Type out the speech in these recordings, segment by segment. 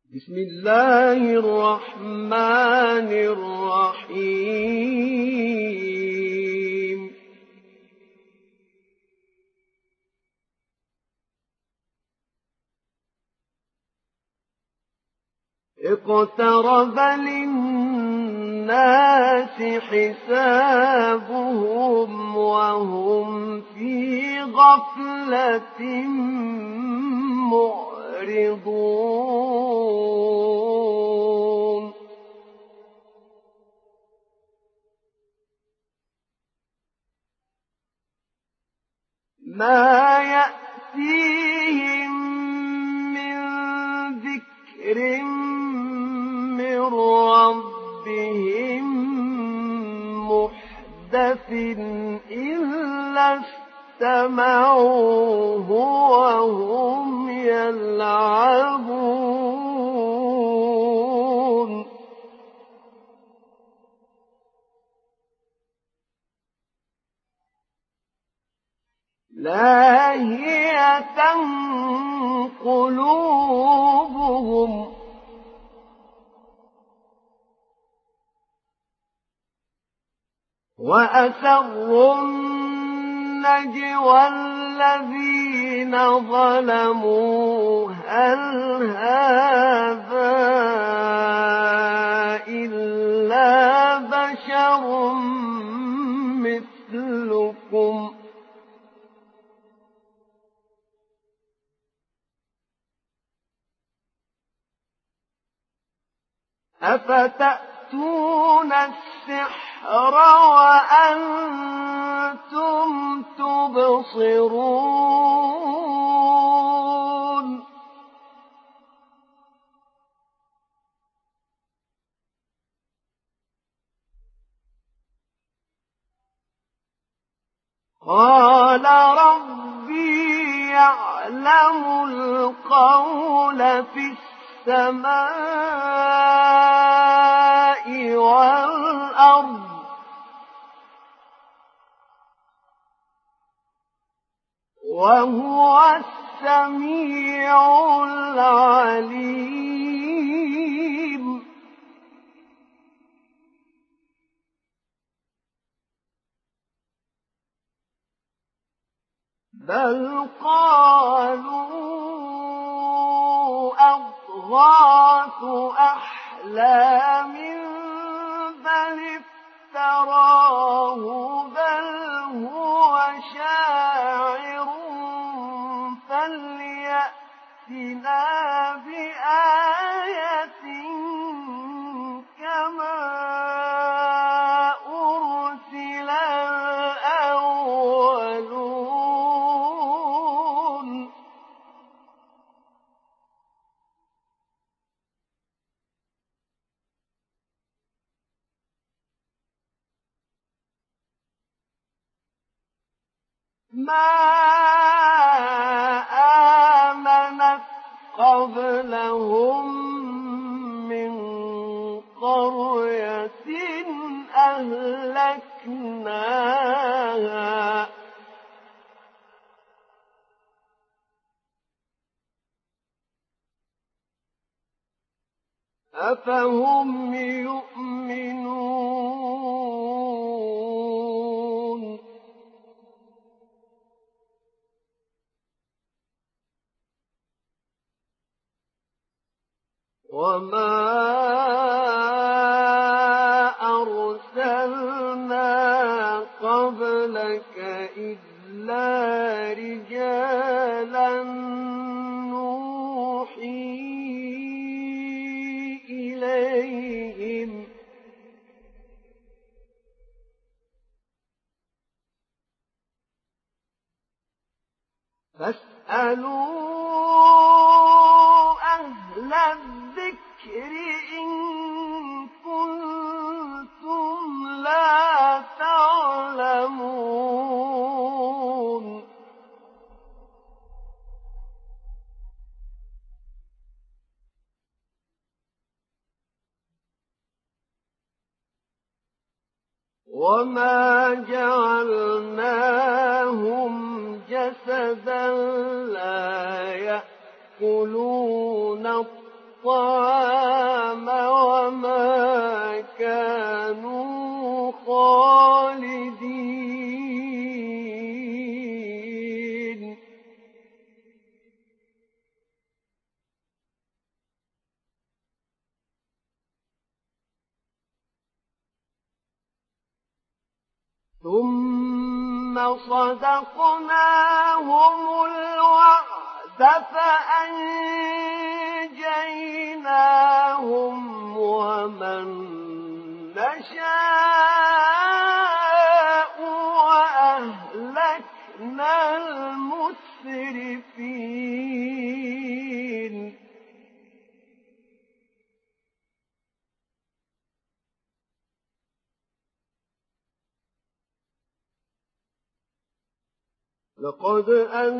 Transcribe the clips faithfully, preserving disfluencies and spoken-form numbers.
بسم الله الرحمن الرحيم اقترب للناس حسابهم وهم في غفلة معرضون ما يأتيهم من ذكر من ربهم محدث إلا استمعوه وهم يلعبون لاهية قلوبهم وأسروا النجوى الذين ظلموا هل هذا إلا بشر مثلكم أفتأتون السحر وأنتم تبصرون قال ربي يعلم القول في السماء والأرض وهو السميع العليم بل قالوا أضغاث أحلام بل افتراه بل هو شاعر فليأتنا بآية كما أرسل الأولون ما آمنت قبلهم من قرية أهلكناها أفهم يؤمنون وما أرسلنا قبلك إلا رجالا نوحي إليهم فاسألوا أهل الذكر إن كنتم لا تعلمون وما جعلناهم جسدا لا يأكلون الطعام الطعام وما كانوا خالدين ثم صدقناهم الوعد فأنجيناهم ومن نشاء وأهلكنا المسرفين لقد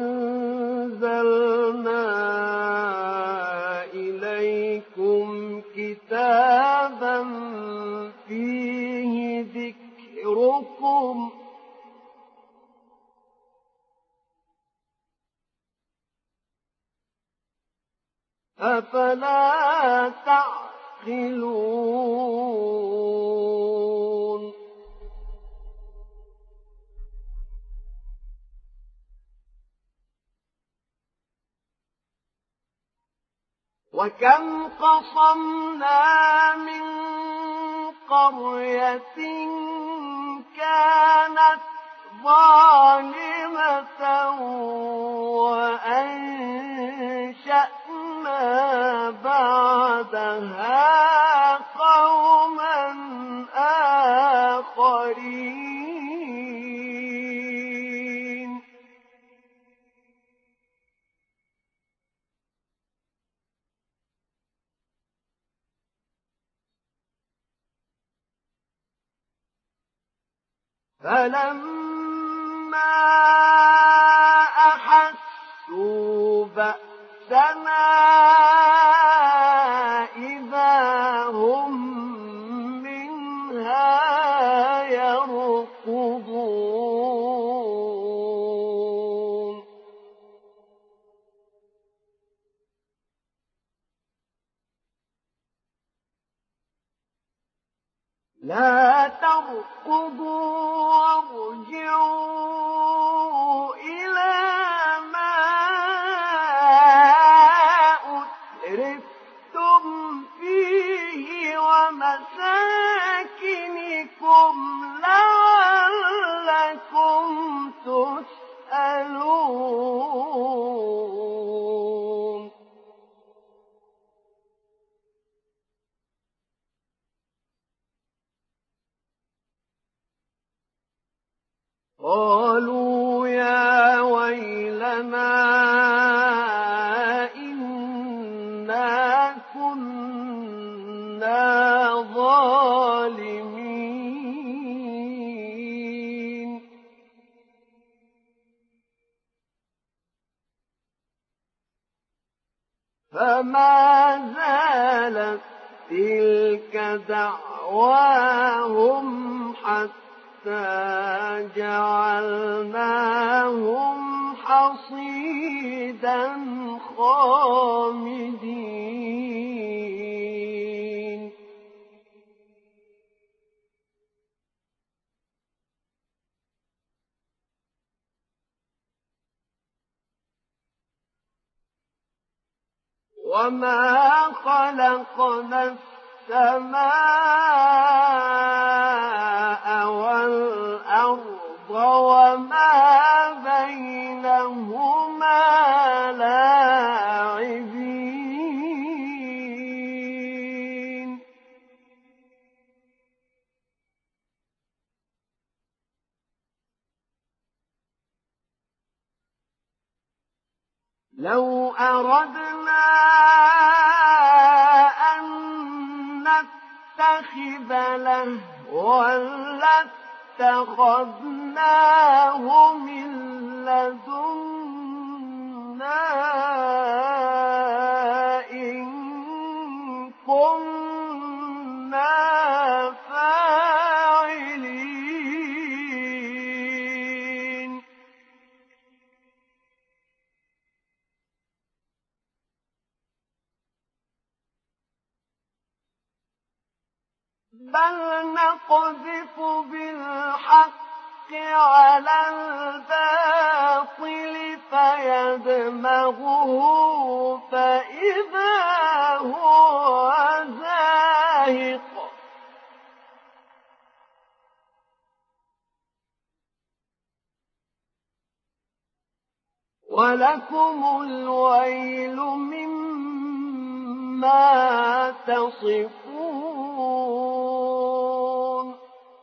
أنزلنا إليكم كتابا فيه ذكركم أفلا تعقلون وكم قصمنا من قرية كانت ظالمة وأنشأنا بعدها قوما آخرين فلما أحسوا بأسنا إذا هم منها يركضون لا تركضوا وارجعوا إلى ما أترفتم فيه ومساكنكم لعلكم تسألون قالوا يا ويلنا إنا كنا ظالمين فما زالت تلك دعواهم حتى جعلناهم حصيدا خامدين وما خلقنا السماء والأرض وما بينهما لاعبين لو أردنا أن نتخذ لهوا لاتخذناه من لدنا إن كنا فاعلين بل نقذف بالحق على الباطل فيدمغه فإذا هو زاهق ولكم الويل مما تصفون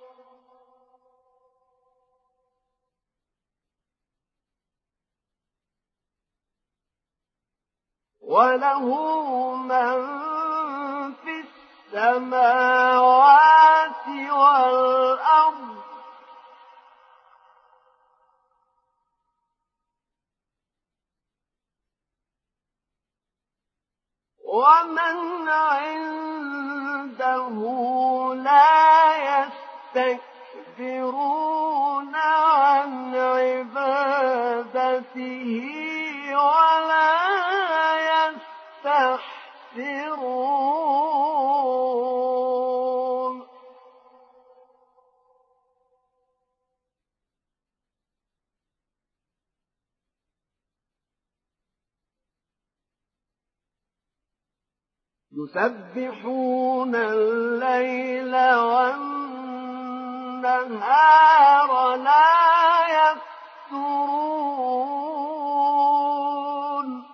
وله من في السماوات والأرض ومن عنده لا يستكبرون عن عبادته ولا يستحسرون يسبحون الليل والنهار لا يفترون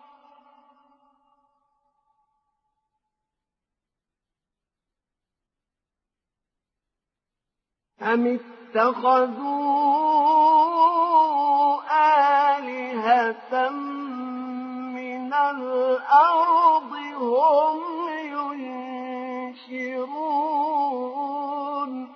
أم اتخذوا آلهة من الأرض هم ينشرون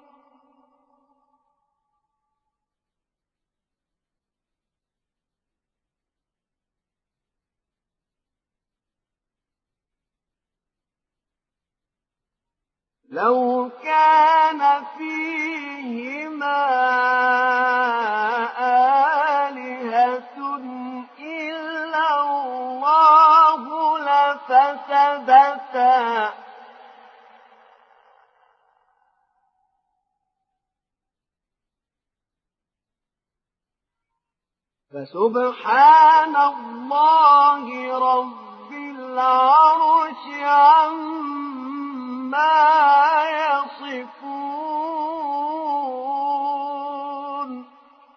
لو كان فيهما آلهة إلا الله لفسدتا فسبحان الله رب العرش عما يصفون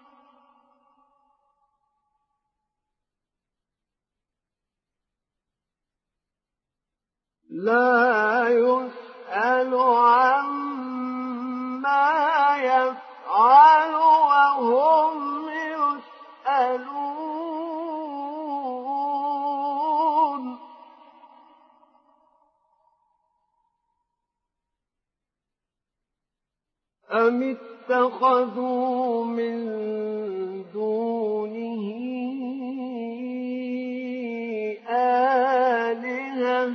لا يسأل عما يفعل وهم يسألون أم اتخذوا من دونه آلهة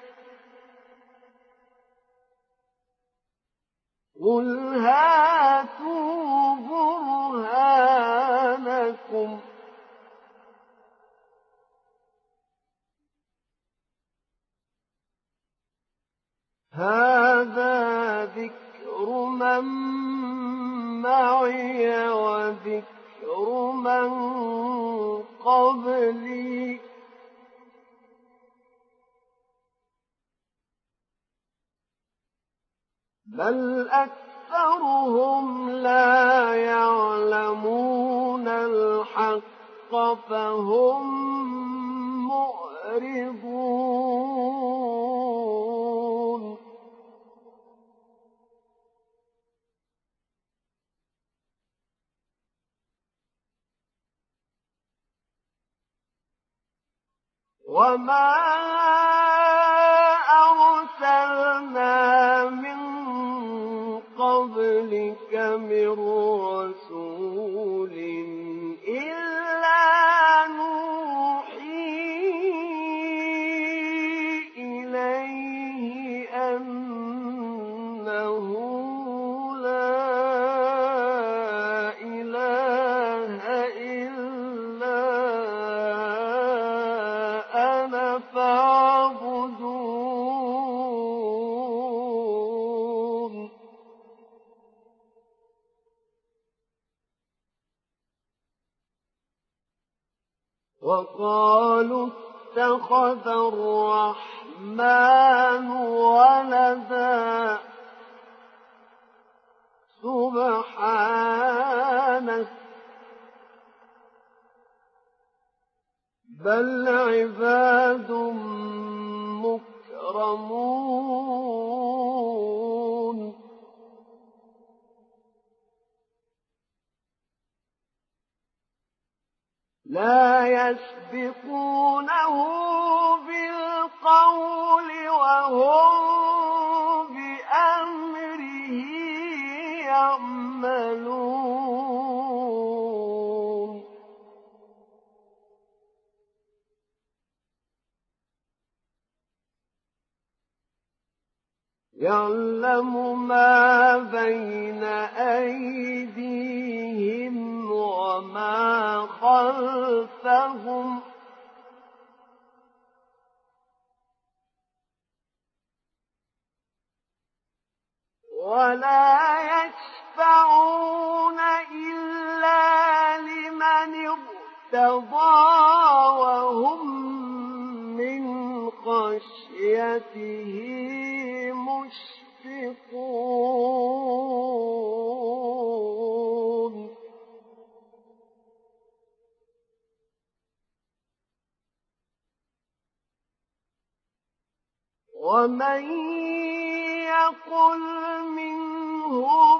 قل هاتوا برهانكم هذا ذكر من معي وذكر من قبلي بل أكثرهم لا يعلمون الحق فهم معرضون وما أرسلنا من قبلك من رسول إلا نوحي إليه أنه لا إله إلا أنا فاعبدون وقالوا اتخذ الرحمن ولدا سبحانه بل عباد مكرمون لا يسبقونه بالقول وهم بأمره يعملون يعلم ما بين أيديهم وما خلفهم ولا يشفعون إلا لمن ارتضى وهم من خشيته مشفقون ومن يقل منهم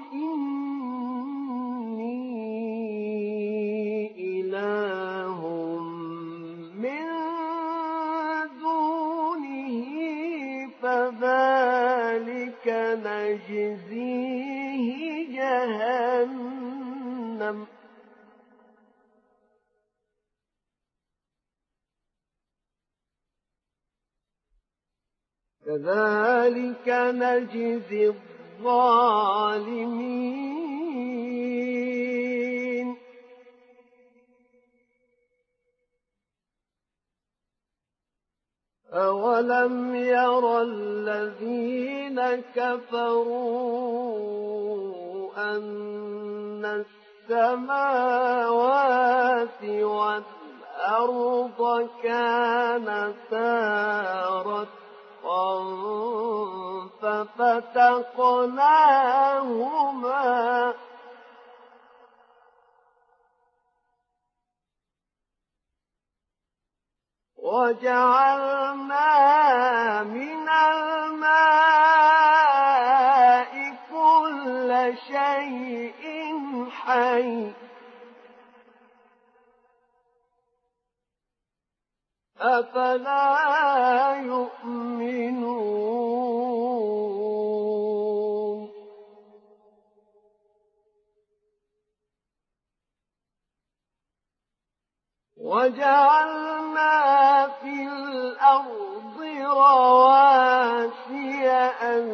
إني إله من دونه فذلك نجزيه جهنم كذلك نجزي الظالمين أولم ير الذين كفروا أن السماوات والأرض كانتا رتقا ففتقناهما وجعلنا من الماء كل شيء حي أفلا يؤمنون وجعلنا في الأرض رواسي أن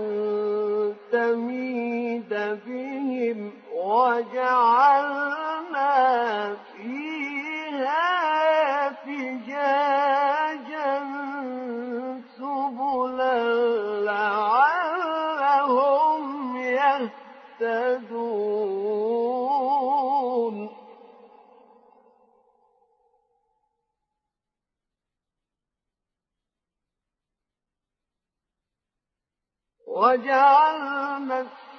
تميد بهم وجعلنا فيها فجاجا سبلا لعلهم يهتدون وجعلنا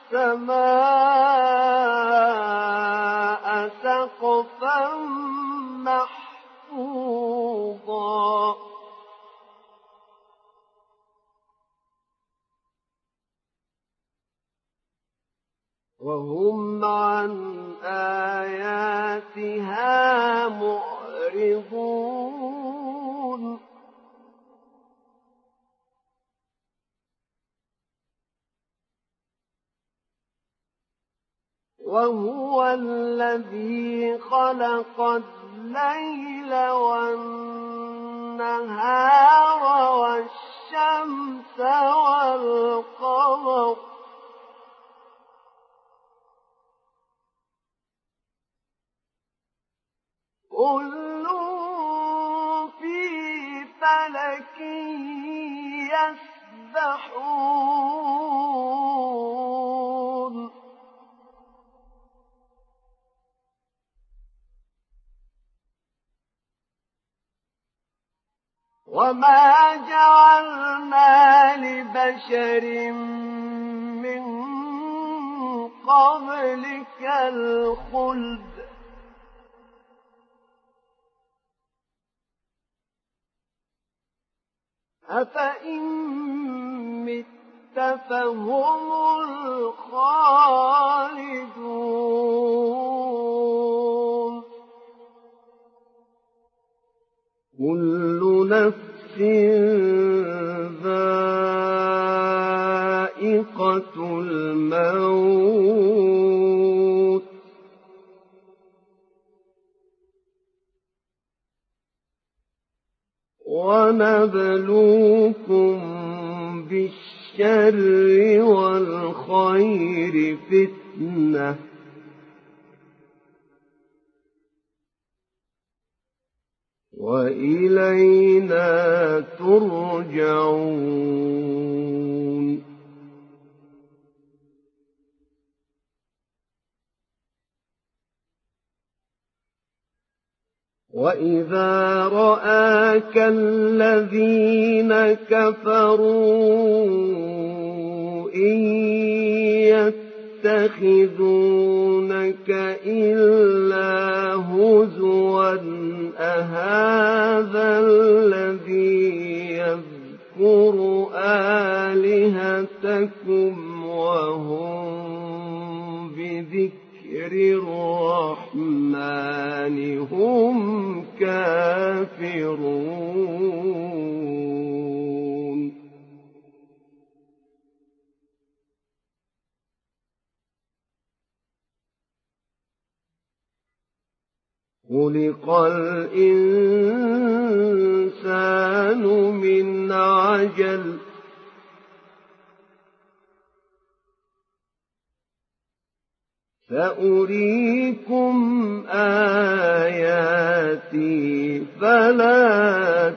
السماء سقفا محفوظا وهم عن آياتها معرضون وهو الذي خلق الليل والنهار والشمس والقمر كل في فلك يسبحون جعلنا لبشر من قبلك الخلد أفإن مت فهم الخالدون كل نفس ذائقة الموت ونبلوكم بالشر والخير فتنة وإلينا ترجعون وإذا رآك الذين كفروا إن يتخذونك إلا هزوا أهذا الذي يذكر آلهتكم وهم بذكر الرحمن هم كافرون خلق الإنسان من عجل سأريكم آياتي فلا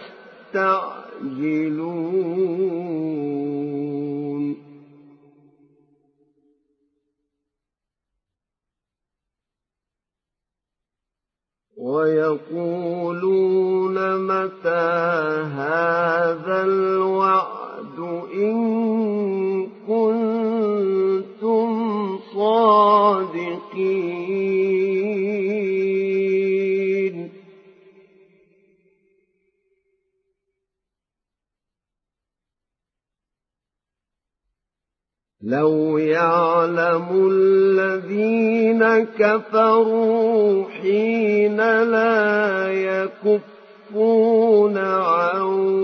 تستعجلون ويقولون متى هذا الوعد إن كنتم صادقين لو يعلم الذين كفروا حين لا يكفون عن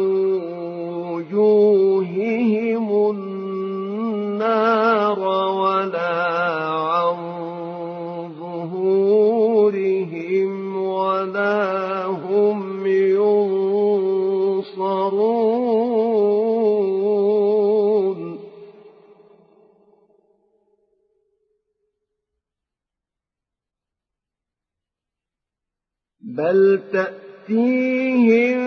وجوههم النار ولا عن ظهورهم ولا هم ينصرون بل تأتيهم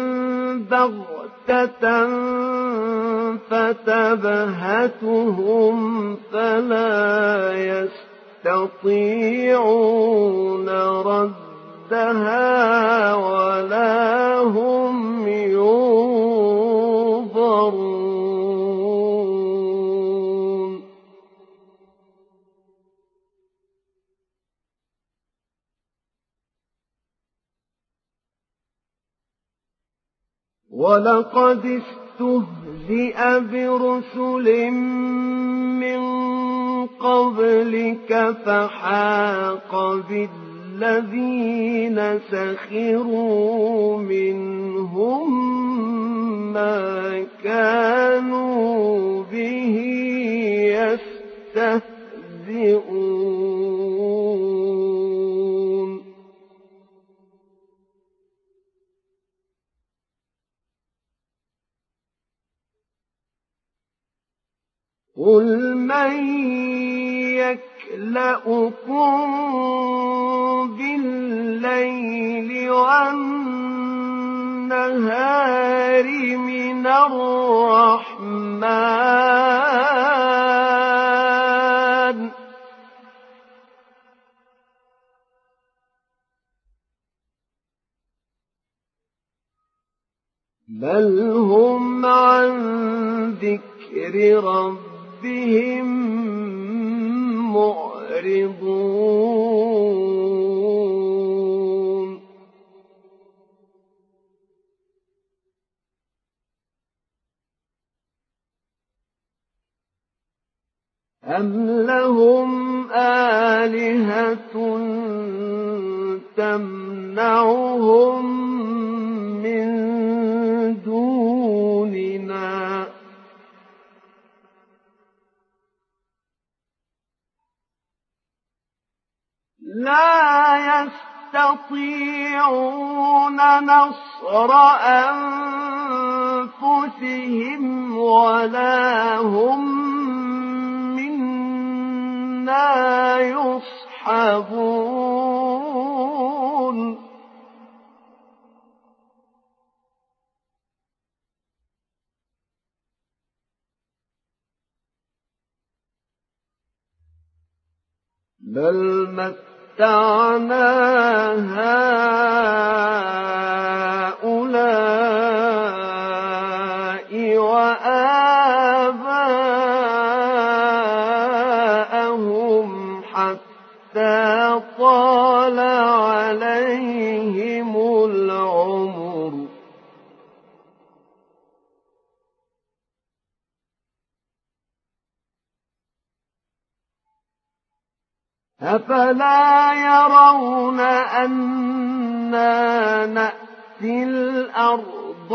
بغتة فتبهتهم فلا يستطيعون ردها ولا هم ينظرون ولقد استهزئ برسل من قبلك فحاق بالذين سخروا منهم ما كانوا به يستهزئون قل من يكلؤكم بالليل والنهار من الرحمن بل هم عن ذكر ربهم معرضون أم لهم آلهة تمنعهم من دوننا لا يستطيعون نصر أنفسهم ولا هم منا يصحبون بل متعنا هؤلاء وآباءهم حتى طال عليهم العمر أفلا يرون أنا نأتي الأرض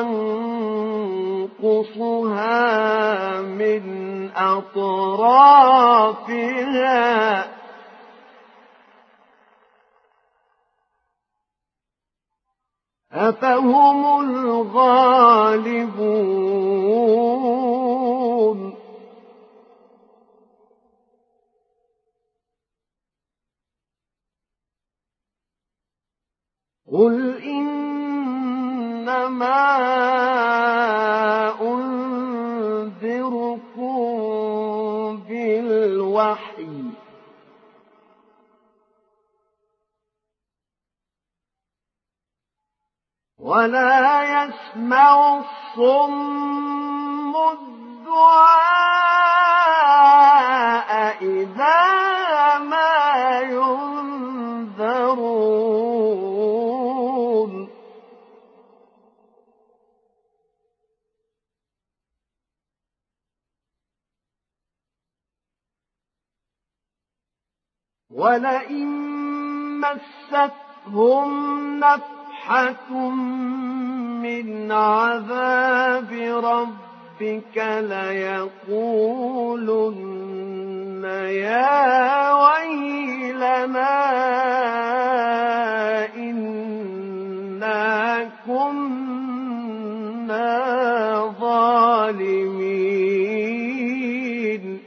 ننقصها من أطرافها أفهم الغالبون قل إنما أنذركم بالوحي ولا يسمع الصم الدعاء إذا ما ينذرون ولئن مستهم نفحة من عذاب ربك ليقولن يا ويلنا إنا كنا ظالمين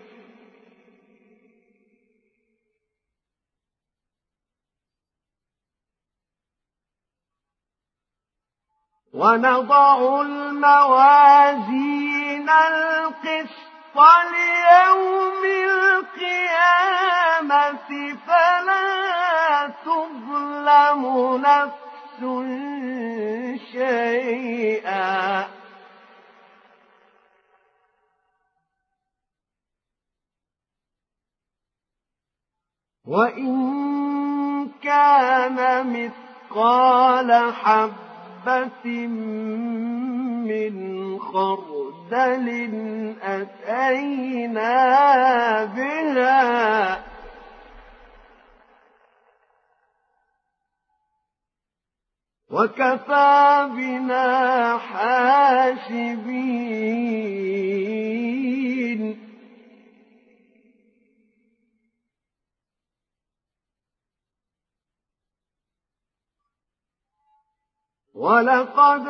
ونضع الموازين القسط ليوم القيامة فلا تظلم نفس شيئا وإن كان مثقال حبة من خردل أتينا بها وكفى بنا حاسبين ولقد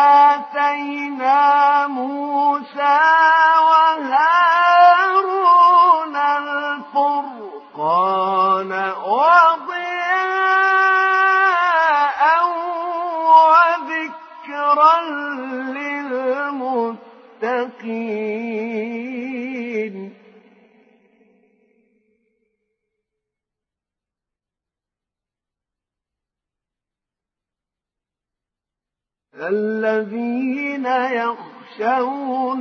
آتينا موسى وهارون الفرقان وضياء وذكرا للمتقين الذين يخشون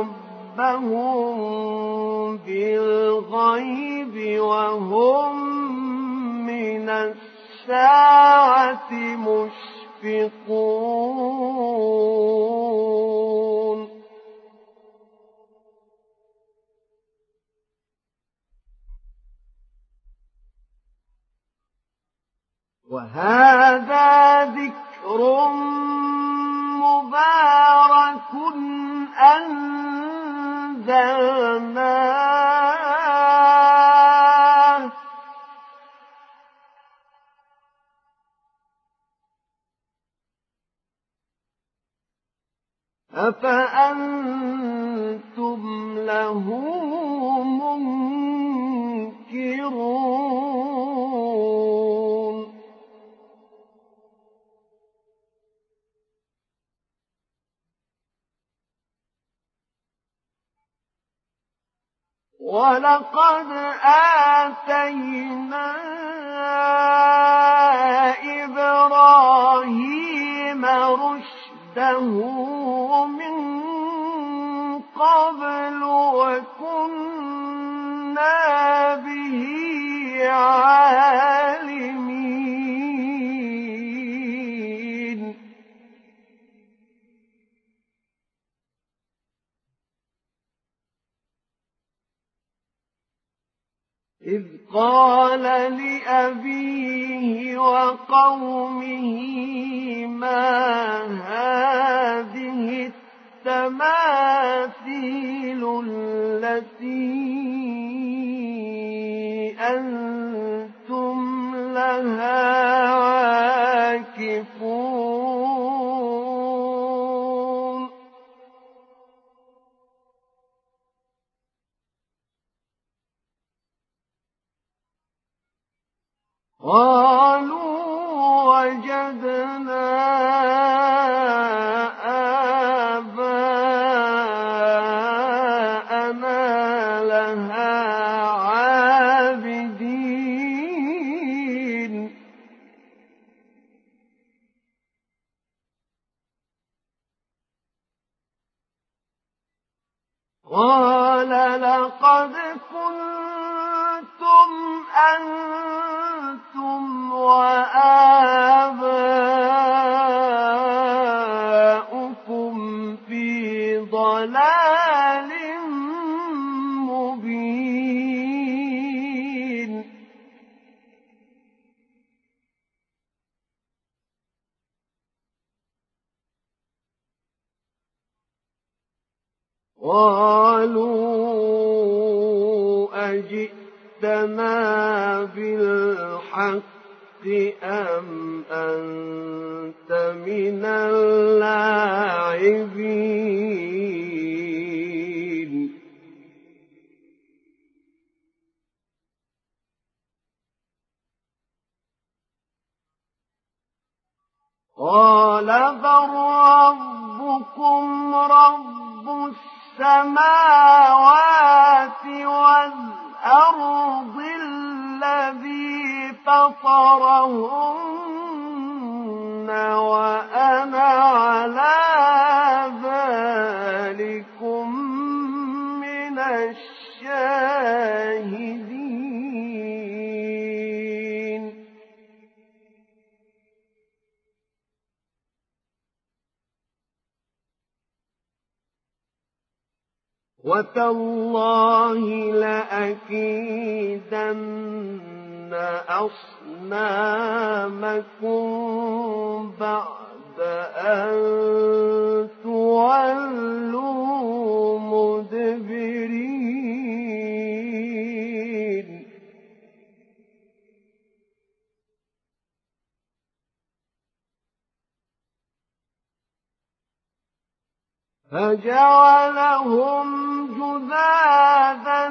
ربهم بالغيب وهم من الساعة مشفقون وهذا ذكر مبارك أنزلناه أفأنتم له منكرون ولقد آتينا إبراهيم رشده من قبل وكنا به عالمين إذ قال لأبيه وقومه ما هذه التماثيل التي أنتم لها عاكفون قالوا وجدنا آباءنا لها عابدين قال لقد كنتم أنتم وآباؤكم في ضلال مبين قالوا أجئتنا بالحق أم أنت من اللاعبين قال بل ربكم رب السماوات والأرض الذي فطرهن وأنا على ذلكم من الشاهدين وتالله لأكيدن أصنامكم بعد أن تولوا مدبرين فجعلهم جذاذا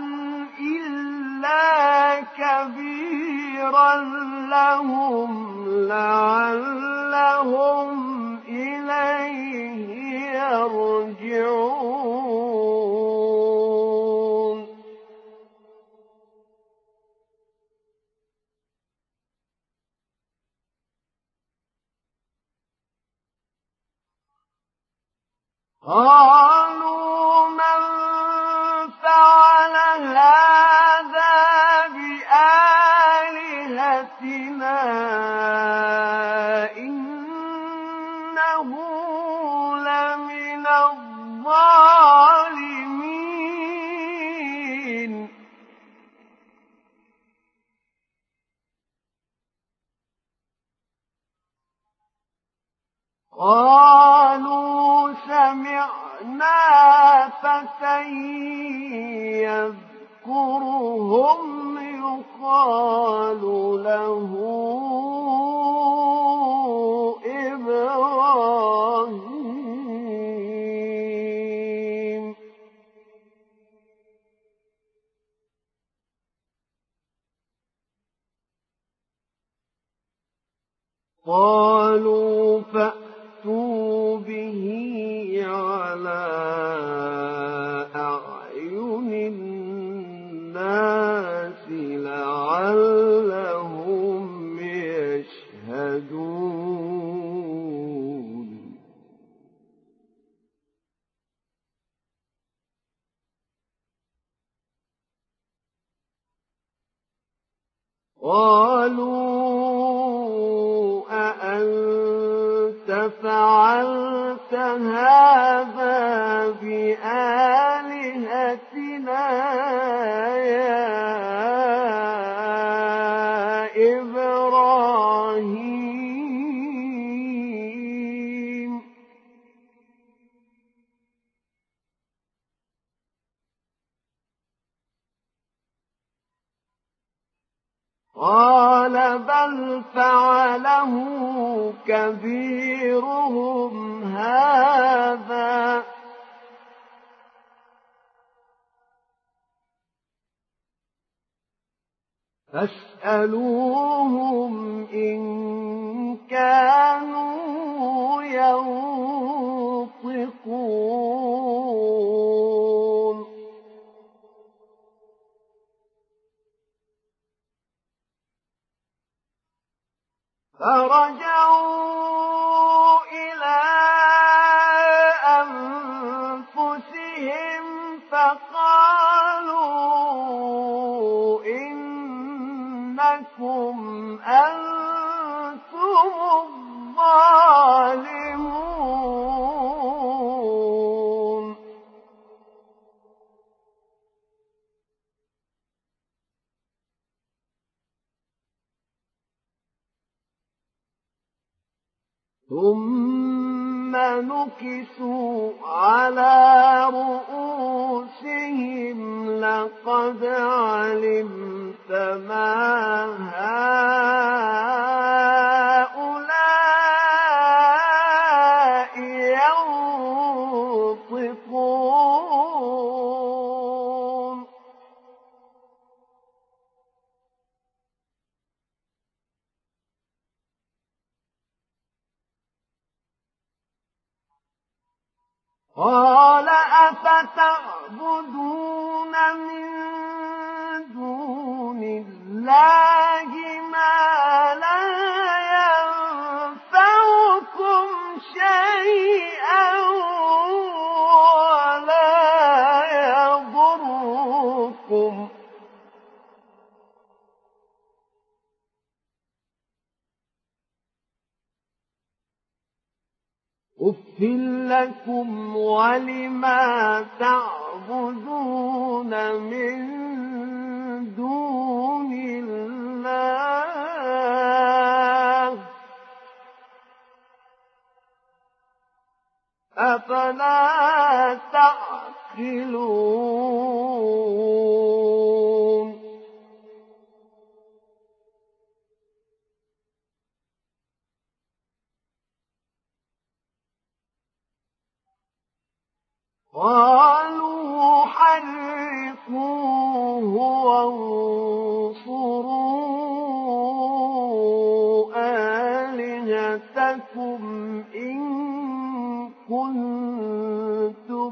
إلا كبيرا لهم لعلهم إليه يرجعون قالوا من فعل هذا بآلهتنا إنه لمن الظالمين قالوا سمعنا فتى يذكرهم يقال له إبراهيم قالوا فأتوا به على أعين الناس لعلهم يشهدون قالوا أأنت فعلت هذا بآلهتنا يا إبراهيم قال بل فعله كبيرهم هذا فاسألوهم إن كانوا ينطقون فرجعوا إلى أنفسهم فقالوا إنكم أنتم الظالمون ثم نكسوا على رؤوسهم لقد علمت ما هؤلاء ينطقون قال أفتعبدون من دون الله ما لا ينفعكم شيئا ولا يضركم أُفٍّ لكم ولما تعبدون من دون الله أفلا تعقلون قالوا حرقوه وانصروا آلهتكم إن كنتم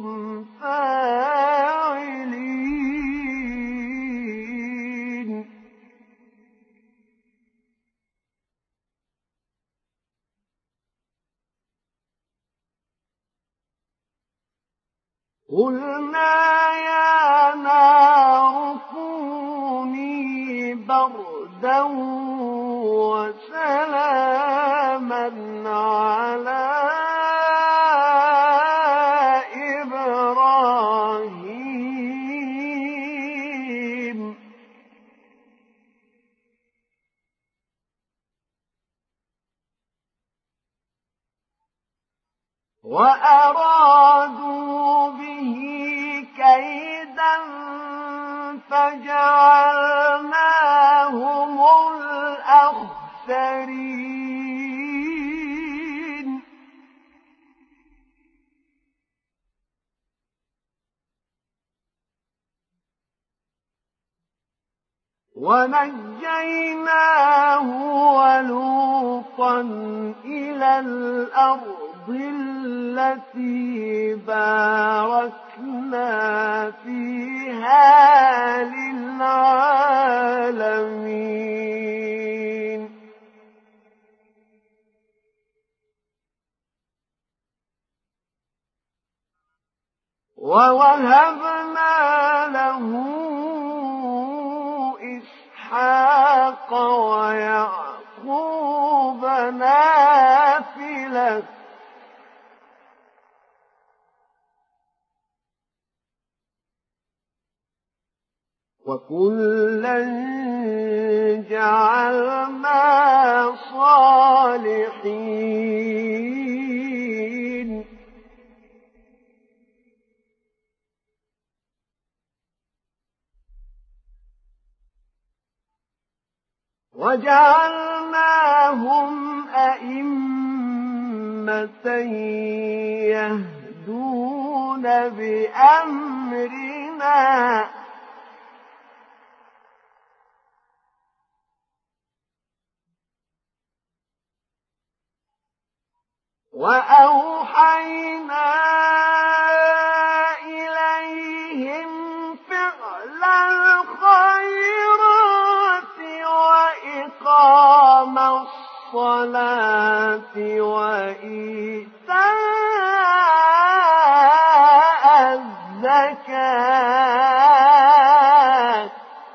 فاعلين قلنا يا نار كوني بردا وسلاما على إبراهيم وأرادوا به كيدا فجعلناهم الأخسرين ونجيناه ولوطا إلى الأرض التي باركنا فيها للعالمين ووهبنا له إسحاق ويعقوب نافلة وكلا جعلنا صالحين وجعلناهم أئمة يهدون بأمرنا وأوحينا إليهم فعل الخيرات وإقام الصلاة وإيتاء الزكاة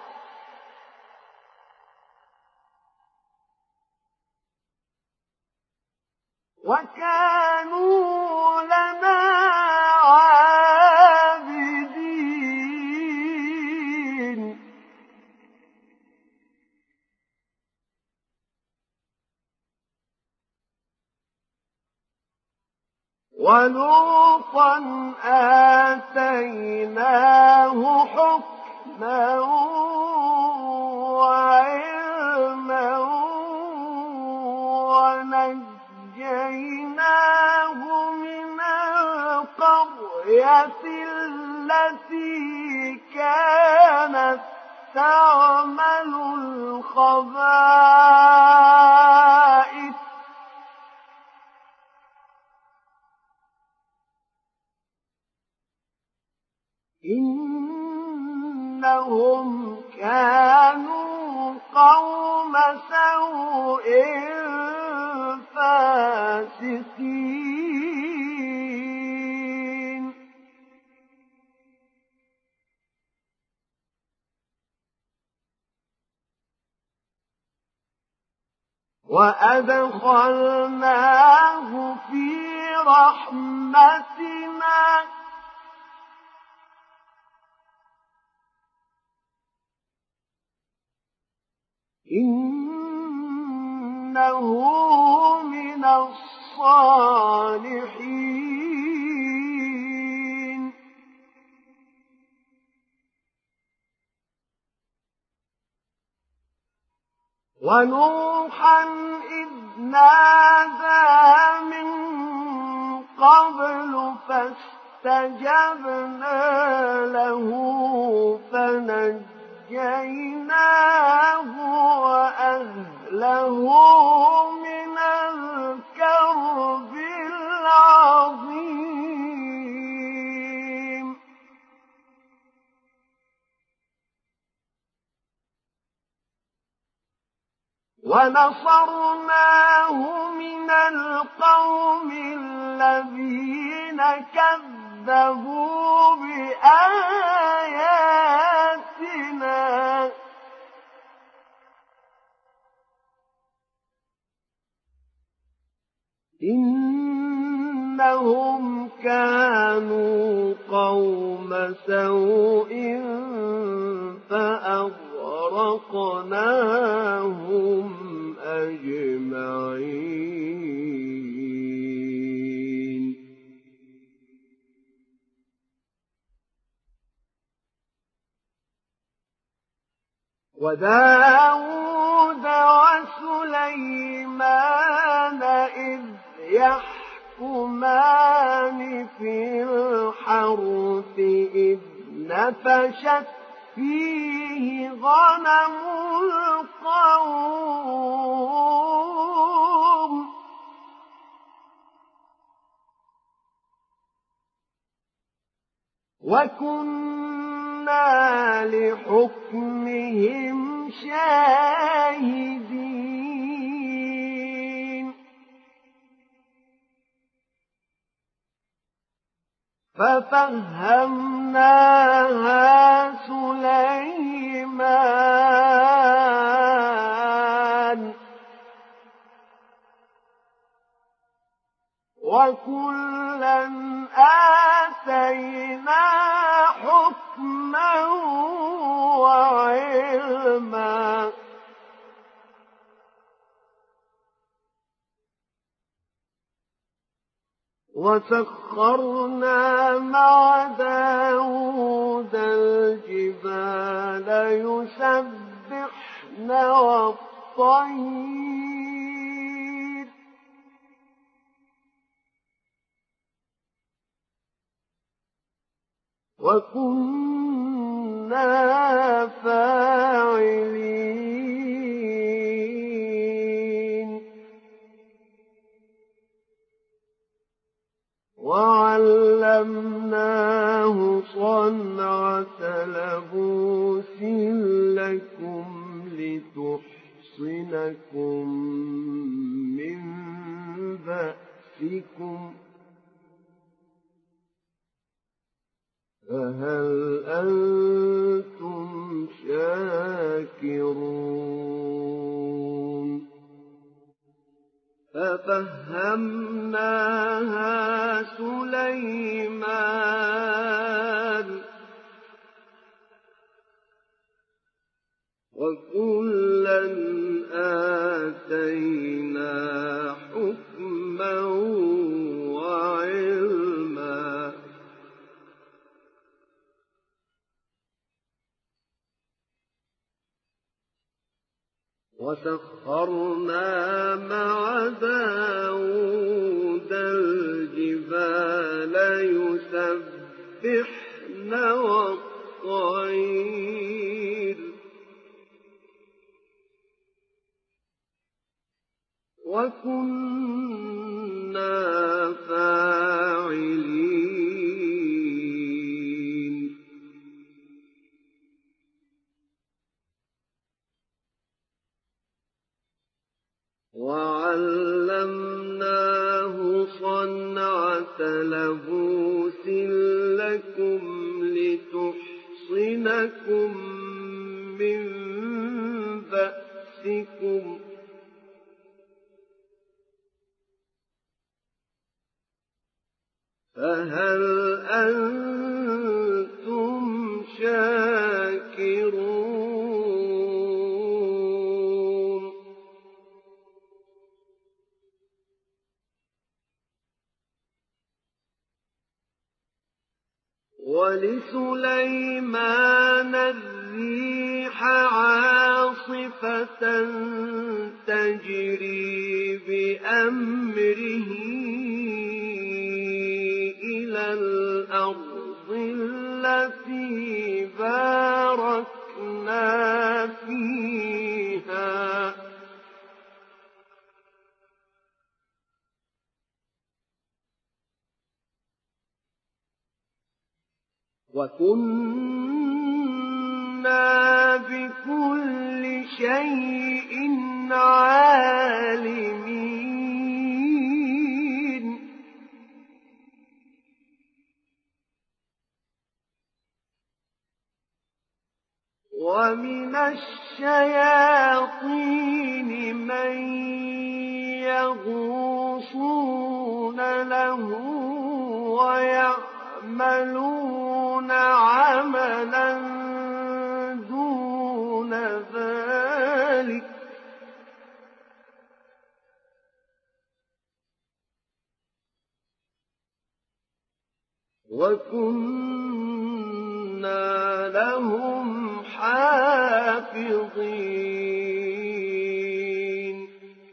وكانوا لنا عابدين ولوطا آتيناه حكما وعلما ونجيناه من القرية التي كانت تعمل الخبائث إنهم كانوا قوم سوء فاسقين وأدخلناه في رحمتنا إنه من الصالحين ونوحا إذ نادى من قبل فاستجبنا له فنجيناه وأهله من الكرب العظيم ونصرناه من القوم الذين كذبوا كذبوا بآياتنا إنهم كانوا قوم سوء فأغرقناهم أجمعين وداود وسليمان إذ يحكمان في الحرث إذ نفشت فيه غنم القوم وكنا لحكمهم شاهدين ففهمناها سليمان وكلا آتينا حكما وعلما وسخرنا مع داود الجبال يسبحن والطير وكنا فاعلين وعلمناه صنعة لبوس لكم لتحصنكم من بأسكم فهل أنتم شاكرون ففهمناها سليمان وكلا آتينا حكما وعلما وسخرنا مع داود الجبال يسبحن والطير وكنا فاعلين وعلمناه صنعة لبوس لكم لتحصنكم من بأسكم فهل أنتم شاكرون ولسليمان الريح عاصفة تجري بأمره إلى الأرض التي باركنا فيها وكنا بكل شيء عالمين ومن الشياطين من يغوصون له ويعملون عملا دون ذلك وكنا لهم حافظين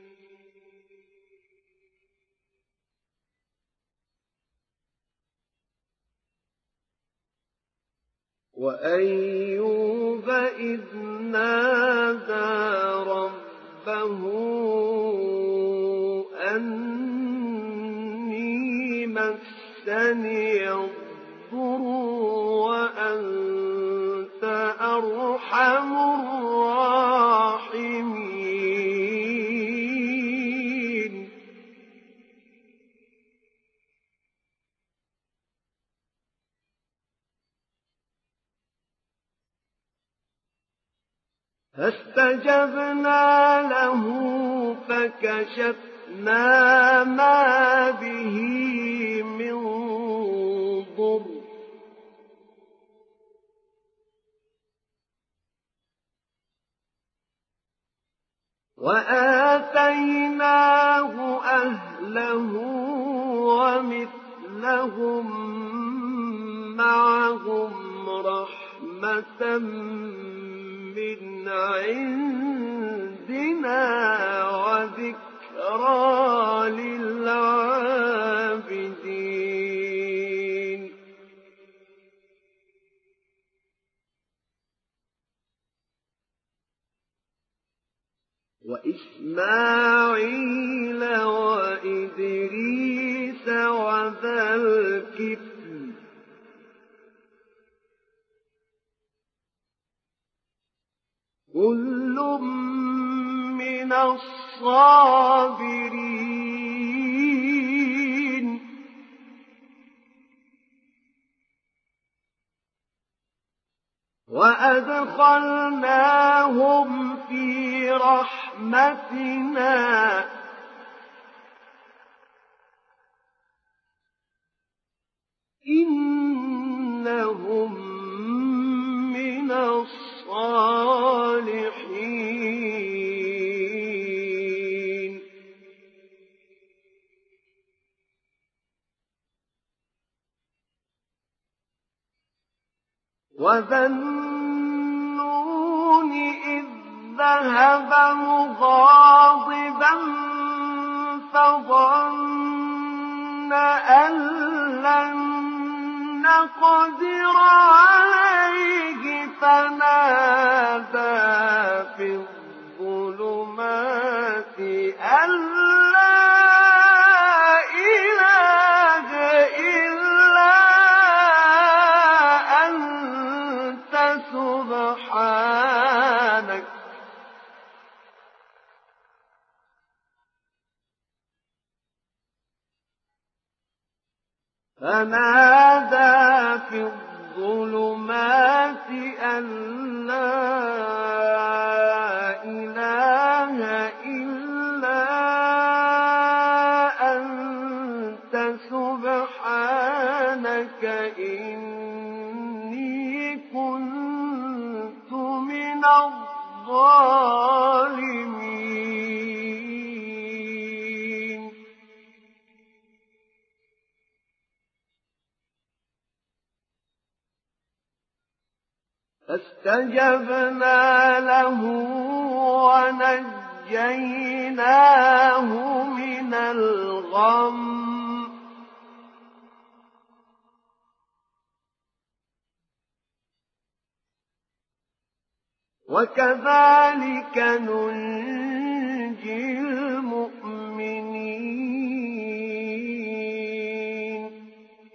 وأيوب إذ نادى ربه أني مسني الضر وأنت أرحم الراحمين فاستجبنا له فكشفنا ما به من ضر وآتيناه أهله ومثلهم معهم رحمة من عندنا وذكرى للعابدين وإسماعيل وإدريس وذا الكفل كل من الصابرين وأدخلناهم في رحمتنا إنهم من الصالحين وذا النون إذ ذهب مغاضبا فظن أن لن نقدر عليه فنادى في الظلمات أن لا إله إلا أنت سبحانك فنادى في الظلمات أن لا إله إلا أنت سبحانك إني كنت من الظالمين فاستجبنا له ونجيناه من الغم وكذلك ننجي المؤمنين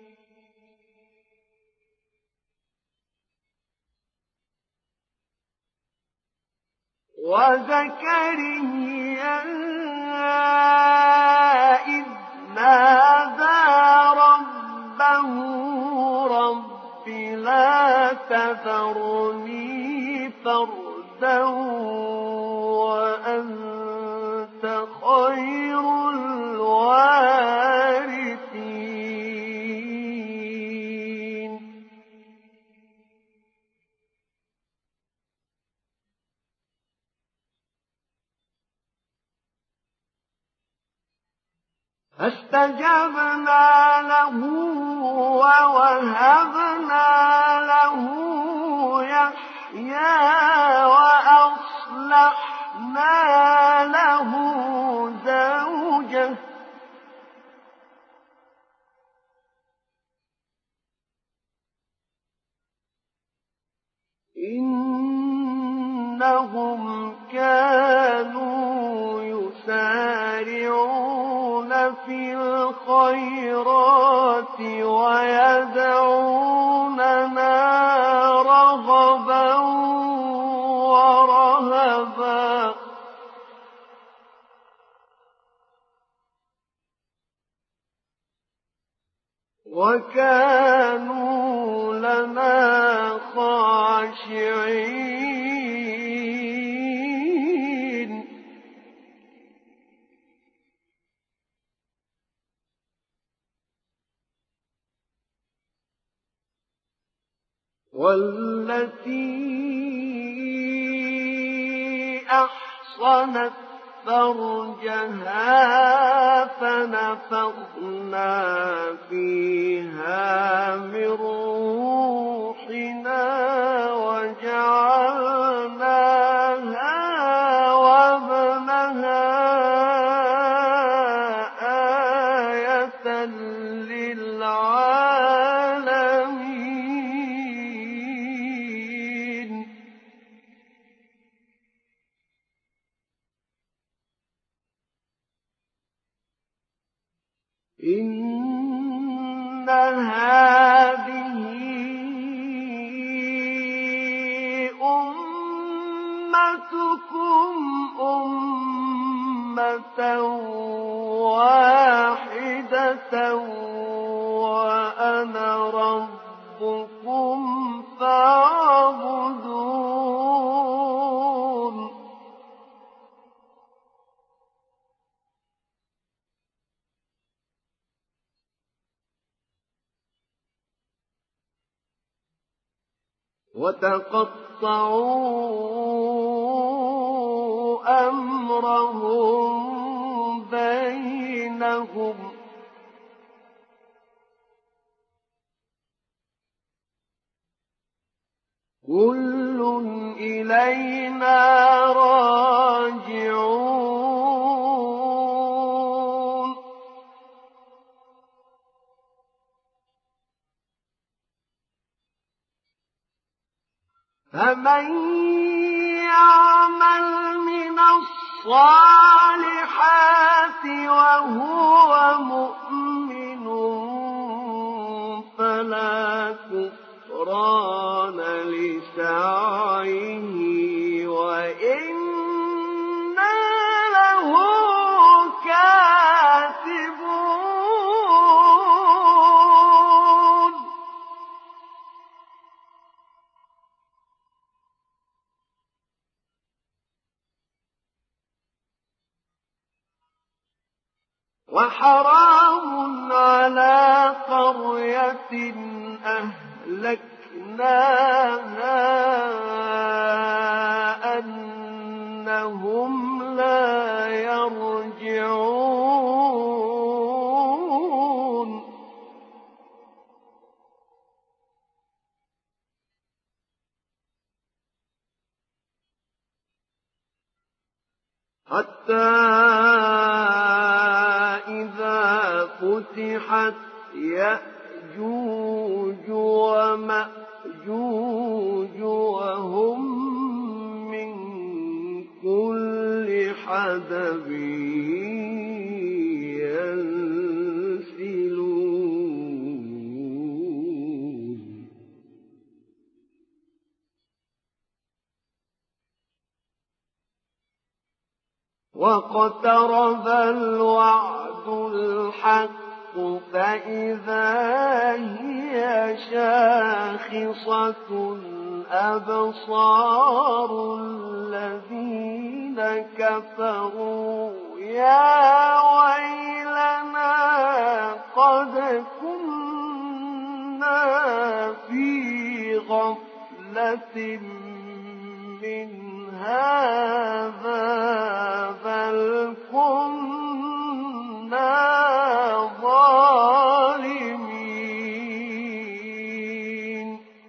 وزكريا إذ نادى ربه رب لا تذرني فردا وأنت خير الوارثين فاستجبنا له ووهبنا له يحيى وأصلحنا له زوجه إنهم كانوا يسارعون في الخيرات ويدعوننا رغبا ورهبا وكانوا لنا خاشعين والتي أحصنت فرجها فنفخنا فيها من روحنا وجعلناها وابنها آية للعالمين إن هذه أمتكم أمة واحدة وأنا ربكم فاعبدون وتقطعوا أمرهم بينهم كل إلينا راجعون فمن يعمل من الصالحات وهو مؤمن فلا كفران لسعيه وإنا له كاتبون وحرام على قرية أهلكناها أنهم لا يرجعون حتى إذا فتحت يأجوج ومأجوج وهم من كل حدب ينسلون واقترب الوعد الحق فإذا هي شاخصة أبصار الذين كفروا يا ويلنا قد كنا في غفلة من هذا بل كنا ظالمين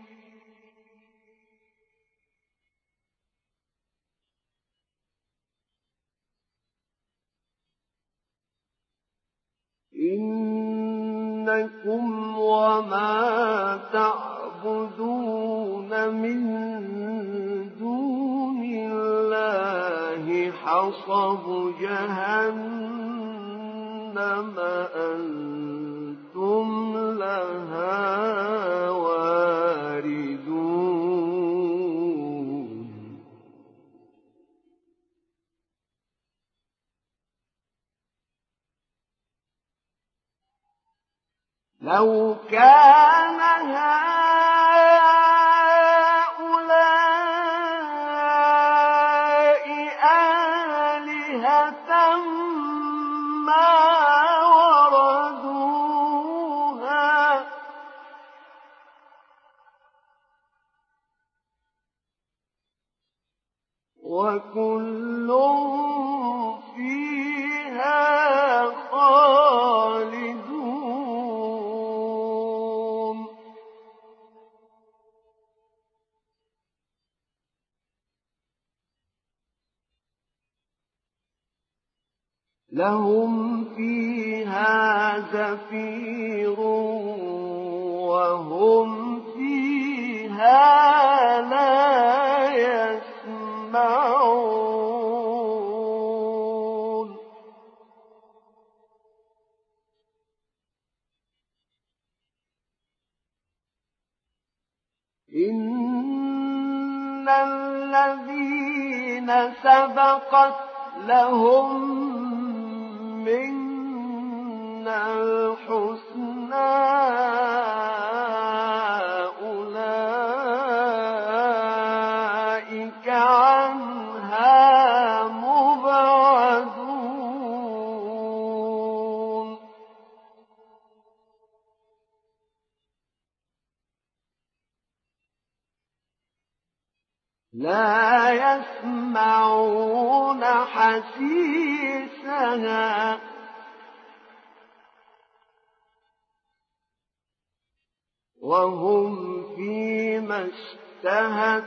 إنكم وما تعبدون من دون الله حصب جهنم أنتم لها واردون لو كان هؤلاء آلهة ما وردوها وكل فيها خالدون لهم فيها زفير وهم فيها لا يسمعون إن الذين سبقت لهم منا الحسنى أولئك عنها مبعدون لا يسمعون حسيسها وهم فيما اشتهت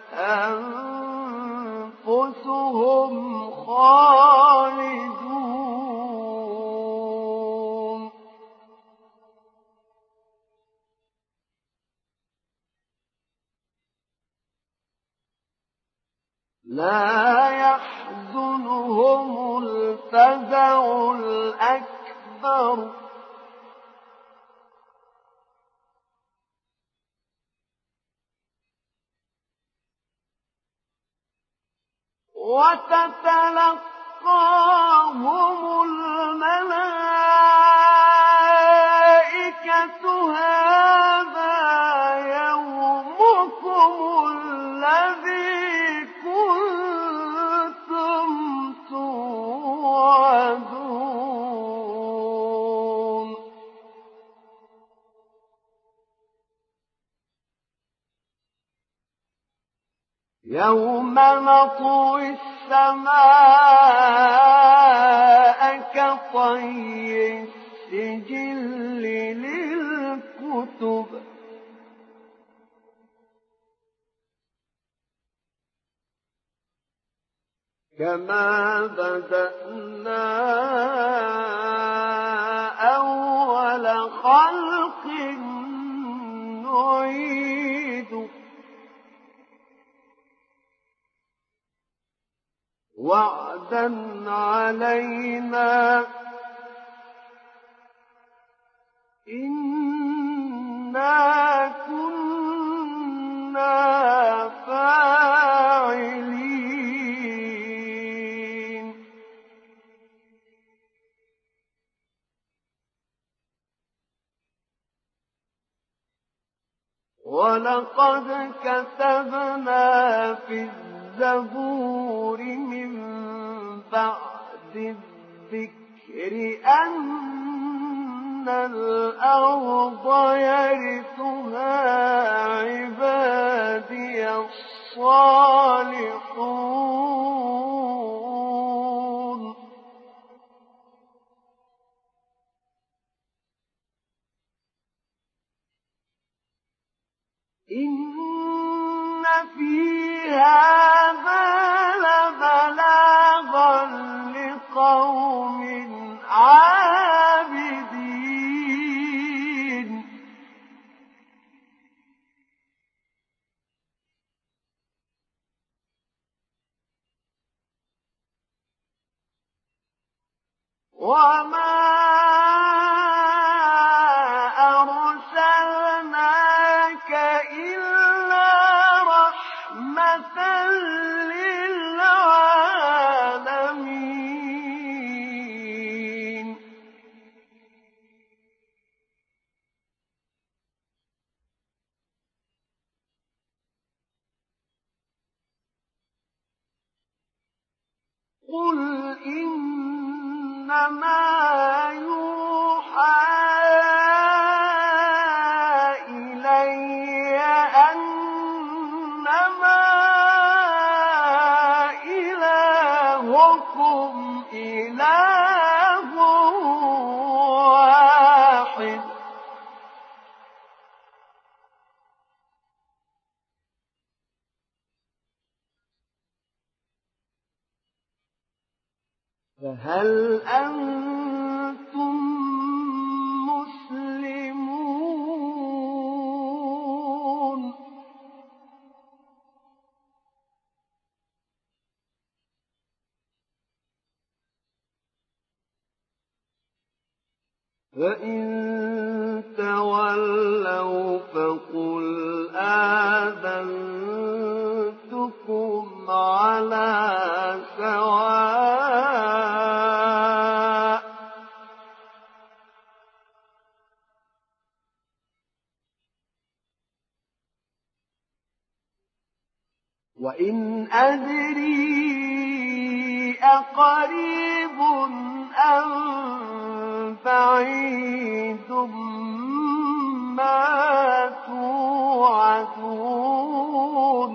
أنفسهم خالدون لا يحزنهم الفزع الأكبر وتتلقاهم الملائكة هذا يومكم الذي كنتم توعدون يوم نطوي السماء كطي السجل للكتب كما بدأنا أول خلق نعيده وعدا علينا إنا كنا فاعلين ولقد كتبنا في الزبور من بعد الذكر أن الأرض يرثها عبادي الصالحون إن في هذا لبلاغا لقوم عابدين وما أرسلناك إلا رحمة للعالمين قل إنما يوحى إلي أنما إلهكم إله واحد فهل أنتم مسلمون فإن تولوا فقل آذنتكم على سواء وإن أدري أقريب أم بعيد ما توعدون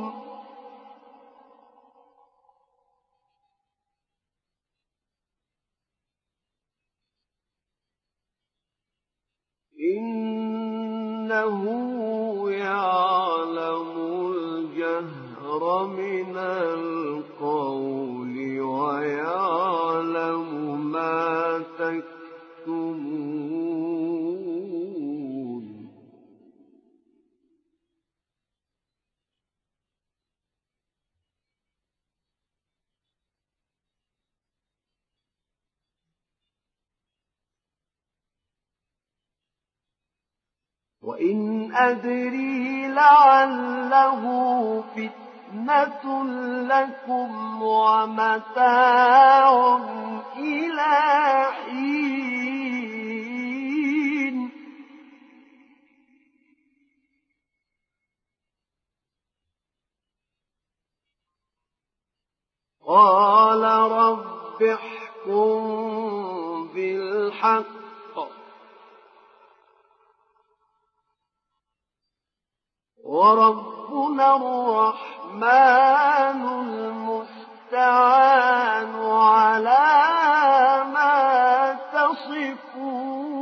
إنه يعلم الجهر من القول ويعلم ما تكتمون وإن أدري لعله فتنة لكم ومتاع إلى حين قال رب احكم بالحق وربنا الرحمن المستعان على ما تصفون